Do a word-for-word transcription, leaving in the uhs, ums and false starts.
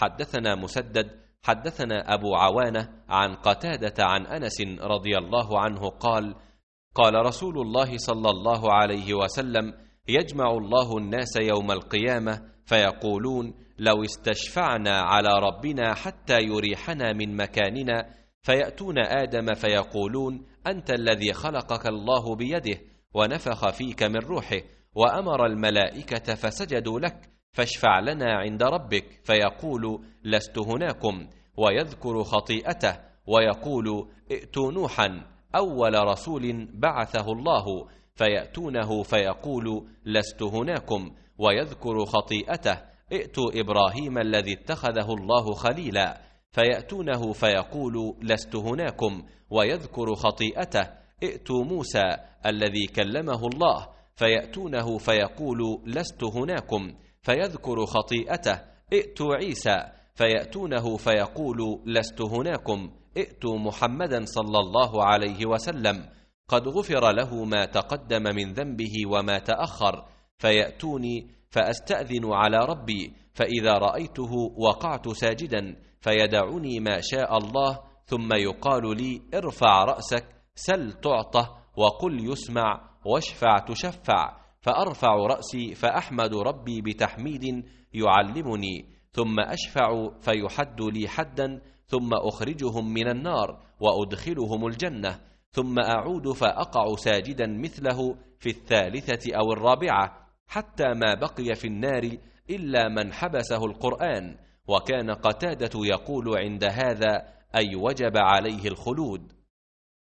حدثنا مسدد حدثنا أبو عوانة عن قتادة عن أنس رضي الله عنه قال: قال رسول الله صلى الله عليه وسلم: يجمع الله الناس يوم القيامة فيقولون: لو استشفعنا على ربنا حتى يريحنا من مكاننا، فيأتون آدم فيقولون: أنت الذي خلقك الله بيده ونفخ فيك من روحه وأمر الملائكة فسجدوا لك، فاشفع لنا عند ربك. فيقول: لست هناكم، ويذكر خطيئته ويقول: ائتوا نوحا أول رسول بعثه الله، فيأتونه فيقول: لست هناكم، ويذكر خطيئته: ائتوا إبراهيم الذي اتخذه الله خليلا، فيأتونه فيقول: لست هناكم، ويذكر خطيئته: ائتوا موسى الذي كلمه الله، فيأتونه فيقول: لست هناكم، فيذكر خطيئته: ائتوا عيسى، فيأتونه فيقول: لست هناكم، ائتوا محمدا صلى الله عليه وسلم، قد غفر له ما تقدم من ذنبه وما تأخر. فيأتوني فأستأذن على ربي، فإذا رأيته وقعت ساجدا، فيدعني ما شاء الله، ثم يقال لي: ارفع رأسك، سل تعطى، وقل يسمع، واشفع تشفع. فأرفع رأسي فأحمد ربي بتحميد يعلمني، ثم أشفع فيحد لي حدا، ثم أخرجهم من النار وأدخلهم الجنة، ثم أعود فأقع ساجدا مثله في الثالثة أو الرابعة، حتى ما بقي في النار إلا من حبسه القرآن. وكان قتادة يقول عند هذا: أي وجب عليه الخلود.